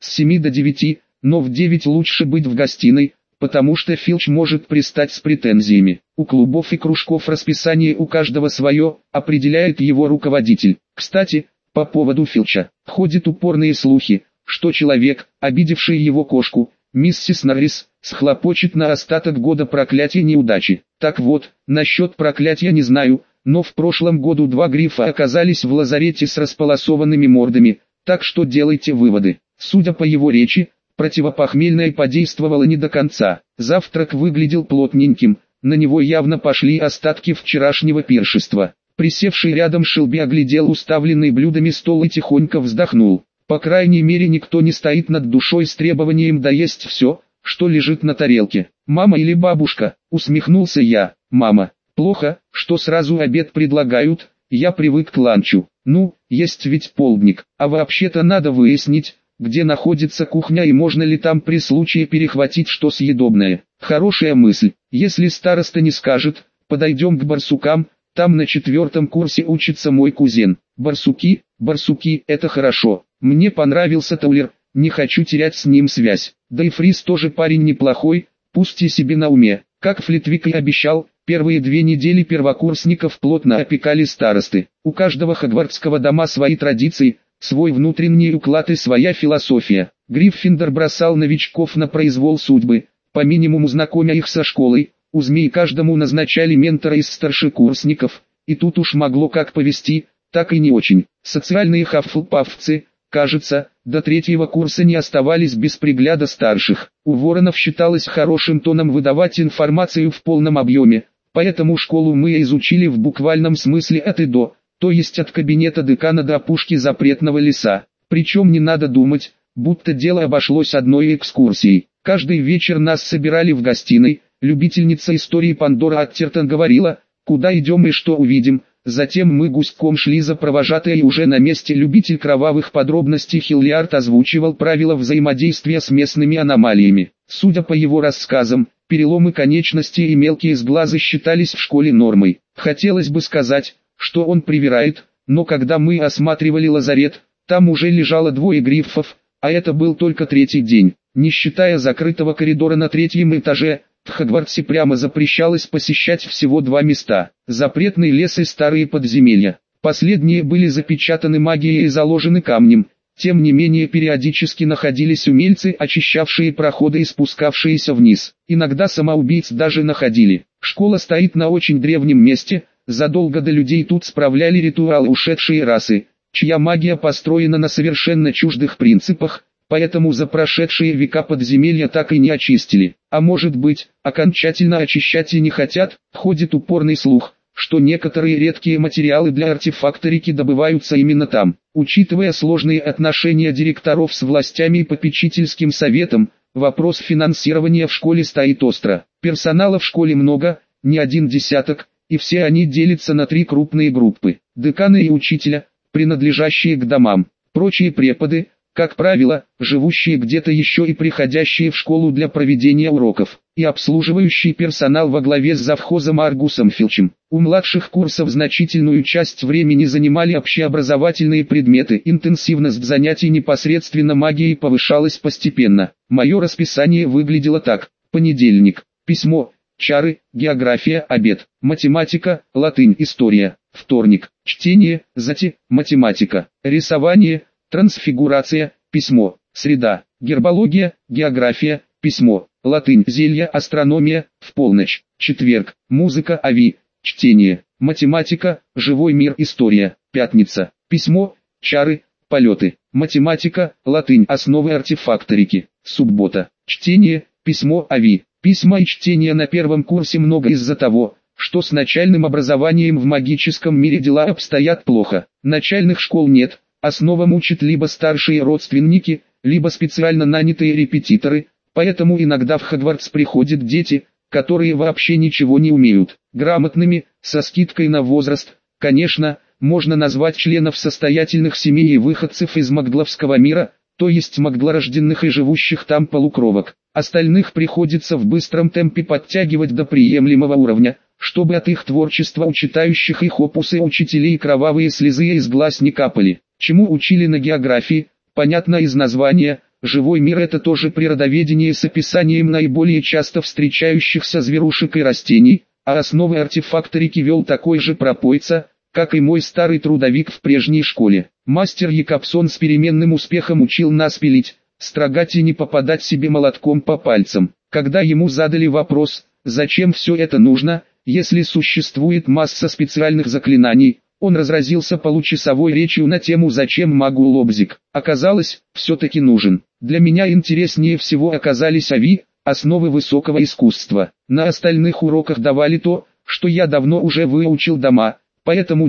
с 7 до 9, но в 9 лучше быть в гостиной, потому что Филч может пристать с претензиями. У клубов и кружков расписание у каждого свое, определяет его руководитель. Кстати, по поводу Филча, ходят упорные слухи, что человек, обидевший его кошку, миссис Норрис, схлопочет на остаток года проклятие неудачи. Так вот, насчет проклятия не знаю, но в прошлом году 2 грифа оказались в лазарете с располосованными мордами, так что делайте выводы. Судя по его речи, противопохмельное подействовало не до конца. Завтрак выглядел плотненьким, на него явно пошли остатки вчерашнего пиршества. Присевший рядом Шелби оглядел уставленный блюдами стол и тихонько вздохнул. По крайней мере никто не стоит над душой с требованием доесть все, что лежит на тарелке. «Мама или бабушка?» — усмехнулся я. «Мама. Плохо, что сразу обед предлагают, я привык к ланчу. Ну, есть ведь полдник, а вообще-то надо выяснить, где находится кухня и можно ли там при случае перехватить что съедобное. Хорошая мысль, если староста не скажет, подойдем к барсукам, там на 4-м курсе учится мой кузен. Барсуки, это хорошо, мне понравился Таулер, не хочу терять с ним связь. Да и Фрис тоже парень неплохой, пусть и себе на уме. Как Флитвик и обещал, первые 2 недели первокурсников плотно опекали старосты. У каждого хогвартского дома свои традиции, свой внутренний уклад и своя философия. Гриффиндор бросал новичков на произвол судьбы, по минимуму знакомя их со школой, у змей каждому назначали ментора из старшекурсников, и тут уж могло как повести, так и не очень. Социальные хаффлпаффцы, кажется, до 3-го курса не оставались без пригляда старших. У Воронов считалось хорошим тоном выдавать информацию в полном объеме, поэтому школу мы изучили в буквальном смысле от и до, то есть от кабинета декана до опушки запретного леса. Причем не надо думать, будто дело обошлось одной экскурсией. Каждый вечер нас собирали в гостиной, любительница истории Пандора Аттертон говорила, куда идем и что увидим. Затем мы гуськом шли за провожатой, и уже на месте любитель кровавых подробностей Хиллиард озвучивал правила взаимодействия с местными аномалиями. Судя по его рассказам, переломы конечностей и мелкие сглазы считались в школе нормой. Хотелось бы сказать, что он привирает, но когда мы осматривали лазарет, там уже лежало 2 гриффов, а это был только 3-й день. Не считая закрытого коридора на 3-м этаже, в Хогвартсе прямо запрещалось посещать всего 2 места – запретный лес и старые подземелья. Последние были запечатаны магией и заложены камнем, тем не менее периодически находились умельцы, очищавшие проходы и спускавшиеся вниз. Иногда самоубийц даже находили. Школа стоит на очень древнем месте, задолго до людей тут справляли ритуал ушедшие расы, чья магия построена на совершенно чуждых принципах, поэтому за прошедшие века подземелья так и не очистили. А может быть, окончательно очищать и не хотят. Ходит упорный слух, что некоторые редкие материалы для артефакторики добываются именно там. Учитывая сложные отношения директоров с властями и попечительским советом, вопрос финансирования в школе стоит остро. Персонала в школе много, не 1 десяток, и все они делятся на 3 крупные группы. Деканы и учителя, принадлежащие к домам, прочие преподы, как правило, живущие где-то еще и приходящие в школу для проведения уроков, и обслуживающий персонал во главе с завхозом Аргусом Филчем. У младших курсов значительную часть времени занимали общеобразовательные предметы, интенсивность занятий непосредственно магией повышалась постепенно. Мое расписание выглядело так: понедельник – письмо, чары, география, обед, математика, латынь, история, вторник – чтение, зати, математика, рисование, трансфигурация, письмо, среда, гербология, география, письмо, латынь, зелья, астрономия, в полночь, четверг, музыка, ави, чтение, математика, живой мир, история, пятница, письмо, чары, полеты, математика, латынь, основы артефакторики, суббота, чтение, письмо, ави. Письма и чтение на 1-м курсе много из-за того, что с начальным образованием в магическом мире дела обстоят плохо. Начальных школ нет. Основам учат либо старшие родственники, либо специально нанятые репетиторы, поэтому иногда в Хогвартс приходят дети, которые вообще ничего не умеют. Грамотными, со скидкой на возраст, конечно, можно назвать членов состоятельных семей и выходцев из магловского мира, то есть маглорожденных и живущих там полукровок. Остальных приходится в быстром темпе подтягивать до приемлемого уровня, чтобы от их творчества у читающих их опусы учителей кровавые слезы из глаз не капали. Чему учили на географии, понятно из названия, Живой мир — это тоже природоведение с описанием наиболее часто встречающихся зверушек и растений, а основы артефакторики вел такой же пропойца, как и мой старый трудовик в прежней школе. Мастер Якобсон с переменным успехом учил нас пилить, строгать и не попадать себе молотком по пальцам. Когда ему задали вопрос, зачем все это нужно, если существует масса специальных заклинаний, он разразился получасовой речью на тему «Зачем магу лобзик?». Оказалось, все-таки нужен. Для меня интереснее всего оказались АВИ, основы высокого искусства. На остальных уроках давали то, что я давно уже выучил дома, поэтому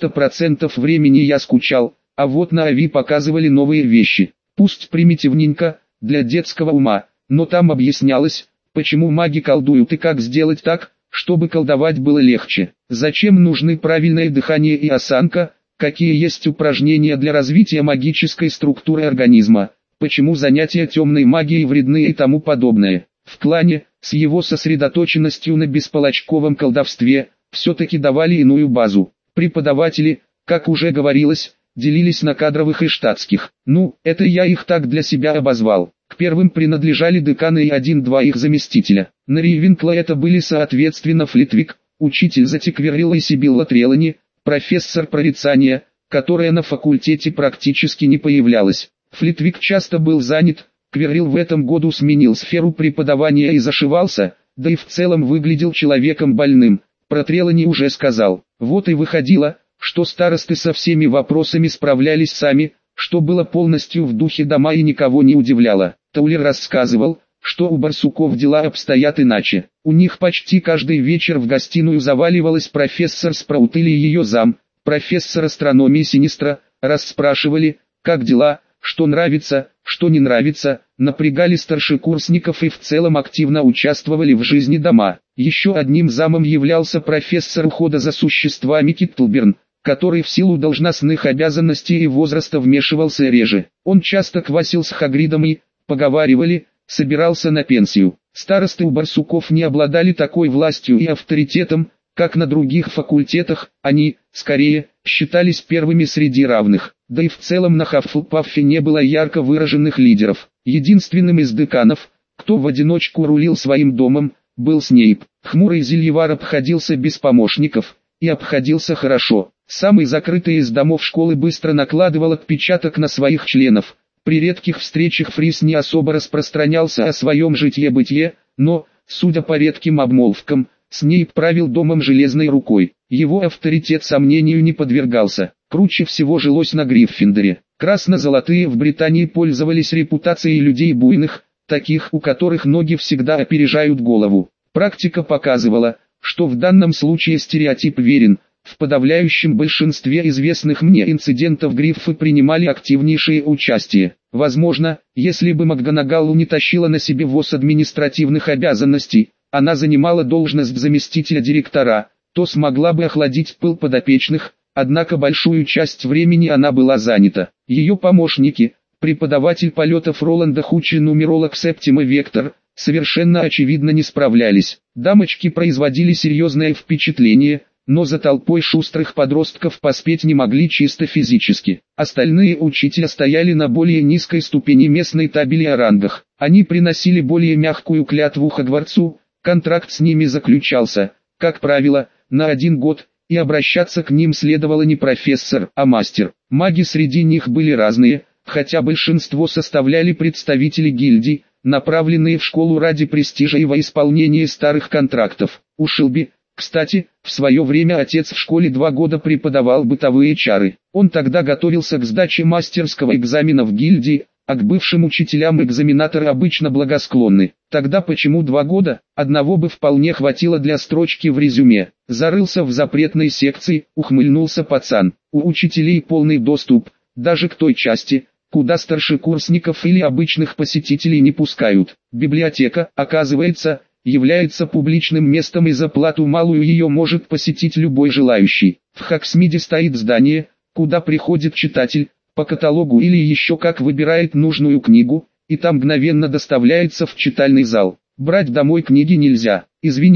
90% времени я скучал, а вот на АВИ показывали новые вещи. Пусть примитивненько, для детского ума, но там объяснялось, почему маги колдуют и как сделать так, чтобы колдовать было легче. Зачем нужны правильное дыхание и осанка, какие есть упражнения для развития магической структуры организма, почему занятия темной магией вредны и тому подобное. В клане, с его сосредоточенностью на бесполочковом колдовстве, все-таки давали иную базу. Преподаватели, как уже говорилось, делились на кадровых и штатских. Ну, это я их так для себя обозвал. К первым принадлежали деканы и 1-2 их заместителя. На Рейвенкла это были соответственно Флитвик, учитель Затикверилла и Сибилла Трелани, профессор прорицания, которая на факультете практически не появлялась. Флитвик часто был занят, Кверилл в этом году сменил сферу преподавания и зашивался, да и в целом выглядел человеком больным. Про Трелани уже сказал. Вот и выходило, что старосты со всеми вопросами справлялись сами, что было полностью в духе дома и никого не удивляло. Таулер рассказывал, что у барсуков дела обстоят иначе. У них почти каждый вечер в гостиную заваливалась профессор Спраут или ее зам, профессор астрономии Синистра, расспрашивали, как дела, что нравится, что не нравится, напрягали старшекурсников и в целом активно участвовали в жизни дома. Еще одним замом являлся профессор ухода за существами Киттлберн, который в силу должностных обязанностей и возраста вмешивался реже. Он часто квасил с Хагридом и, поговаривали, собирался на пенсию. Старосты у барсуков не обладали такой властью и авторитетом, как на других факультетах, они, скорее, считались первыми среди равных. Да и в целом на Хаффлпаффе не было ярко выраженных лидеров. Единственным из деканов, кто в одиночку рулил своим домом, был Снейп. Хмурый зельевар обходился без помощников, и обходился хорошо. Самый закрытый из домов школы быстро накладывал отпечаток на своих членов. При редких встречах Фрис не особо распространялся о своем житье-бытие, но, судя по редким обмолвкам, Снейп правил домом железной рукой. Его авторитет сомнению не подвергался. Круче всего жилось на Гриффиндоре. Красно-золотые в Британии пользовались репутацией людей буйных, таких, у которых ноги всегда опережают голову. Практика показывала, что в данном случае стереотип верен. В подавляющем большинстве известных мне инцидентов Гриффы принимали активнейшее участие. Возможно, если бы МакГонагалл не тащила на себе воз административных обязанностей, она занимала должность заместителя директора, то смогла бы охладить пыл подопечных, однако большую часть времени она была занята. Ее помощники, преподаватель полетов Роланда Хучи и нумеролог Септима Вектор, совершенно очевидно не справлялись. Дамочки производили серьезное впечатление, но за толпой шустрых подростков поспеть не могли чисто физически. Остальные учителя стояли на более низкой ступени местной табели о рангах. Они приносили более мягкую клятву Хогвартсу, контракт с ними заключался, как правило, на 1 год, и обращаться к ним следовало не профессор, а мастер. Маги среди них были разные, хотя большинство составляли представители гильдий, направленные в школу ради престижа и во исполнение старых контрактов. У Шилби, кстати, в свое время отец в школе 2 года преподавал бытовые чары. Он тогда готовился к сдаче мастерского экзамена в гильдии, а к бывшим учителям экзаменаторы обычно благосклонны. Тогда почему 2 года? Одного бы вполне хватило для строчки в резюме. Зарылся в запретной секции, ухмыльнулся пацан. У учителей полный доступ, даже к той части, куда старшекурсников или обычных посетителей не пускают. Библиотека, оказывается, является публичным местом и за плату малую ее может посетить любой желающий. В Хоксмиде стоит здание, куда приходит читатель, по каталогу или еще как выбирает нужную книгу, и там мгновенно доставляется в читальный зал. Брать домой книги нельзя. Извините,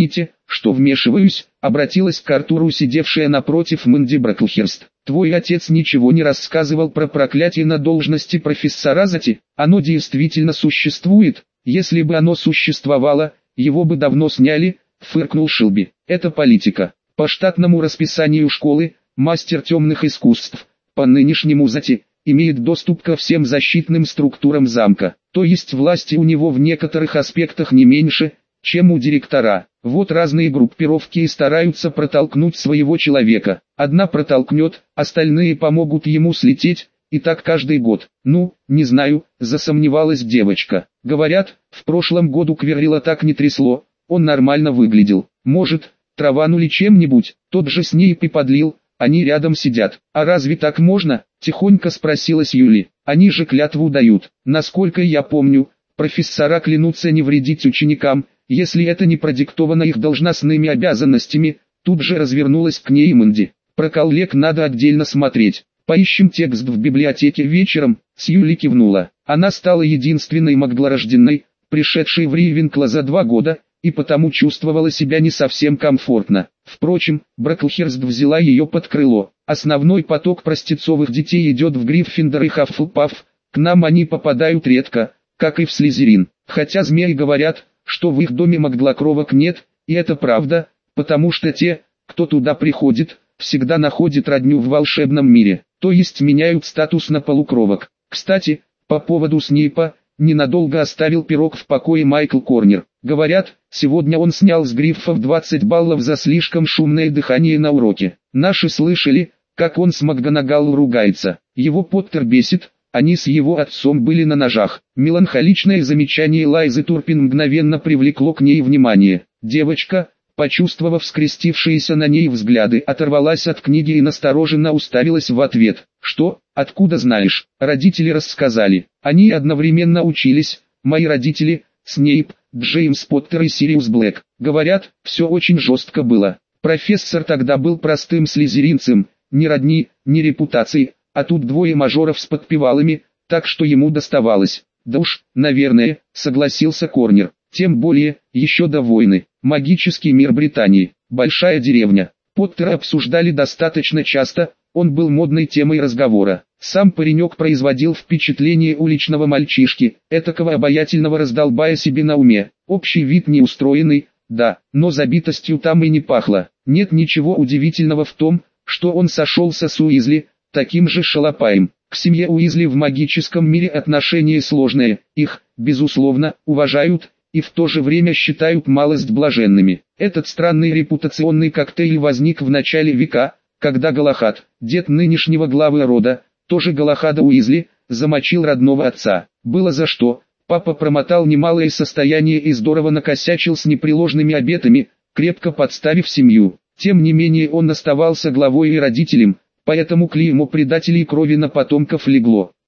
что вмешиваюсь», обратилась к Артуру сидевшая напротив Мэнди Браклхерст. «Твой отец ничего не рассказывал про проклятие на должности профессора Зати? Оно действительно существует? Если бы оно существовало, его бы давно сняли», фыркнул Шилби. «Это политика. По штатному расписанию школы, мастер темных искусств, по нынешнему Зати, имеет доступ ко всем защитным структурам замка, то есть власти у него в некоторых аспектах не меньше, чем у директора. Вот разные группировки и стараются протолкнуть своего человека. Одна протолкнет, остальные помогут ему слететь, и так каждый год. Ну, не знаю», засомневалась девочка. «Говорят, в прошлом году Кверрила так не трясло, он нормально выглядел. Может, траванули чем-нибудь?» Тот же Снейп и подлил. «Они рядом сидят». «А разве так можно?» — тихонько спросила Сьюли. «Они же клятву дают. Насколько я помню, профессора клянутся не вредить ученикам, если это не продиктовано их должностными обязанностями». Тут же развернулась к ней Мэнди. «Про коллег надо отдельно смотреть. Поищем текст в библиотеке вечером». Сьюли кивнула. Она стала единственной маглорожденной, пришедшей в Ривенкло за 2 года, и потому чувствовала себя не совсем комфортно. Впрочем, Браклхерст взяла ее под крыло. «Основной поток простецовых детей идет в Гриффиндор и Хаффлпаф, к нам они попадают редко, как и в Слизерин. Хотя змеи говорят, что в их доме маглокровок нет, и это правда, потому что те, кто туда приходит, всегда находят родню в волшебном мире, то есть меняют статус на полукровок. Кстати, по поводу Снейпа, ненадолго оставил пирог в покое Майкл Корнер. Говорят, сегодня он снял с Гриффов 20 баллов за слишком шумное дыхание на уроке. Наши слышали, как он с МакГонагал ругается. Его Поттер бесит, они с его отцом были на ножах». Меланхоличное замечание Лайзы Турпин мгновенно привлекло к ней внимание. Девочка, почувствовав скрестившиеся на ней взгляды, оторвалась от книги и настороженно уставилась в ответ. «Что? Откуда знаешь?» «Родители рассказали. Они одновременно учились, мои родители, Снейп, Джеймс Поттер и Сириус Блэк. Говорят, все очень жестко было. Профессор тогда был простым слизеринцем, ни родни, ни репутации, а тут 2 мажоров с подпевалами, так что ему доставалось». «Да уж, наверное», согласился Корнер. «Тем более, еще до войны. Магический мир Британии, большая деревня». Поттера обсуждали достаточно часто, он был модной темой разговора. Сам паренек производил впечатление уличного мальчишки, этакого обаятельного раздолбая себе на уме. Общий вид неустроенный, да, но забитостью там и не пахло. Нет ничего удивительного в том, что он сошелся с Уизли, таким же шалопаем. К семье Уизли в магическом мире отношения сложные, их, безусловно, уважают, и в то же время считают малость блаженными. Этот странный репутационный коктейль возник в начале века, когда Галахад, дед нынешнего главы рода, тоже Галахада Уизли, замочил родного отца. Было за что, папа промотал немалое состояние и здорово накосячил с непреложными обетами, крепко подставив семью. Тем не менее он оставался главой и родителем, поэтому клеймо предателей крови на потомков легло.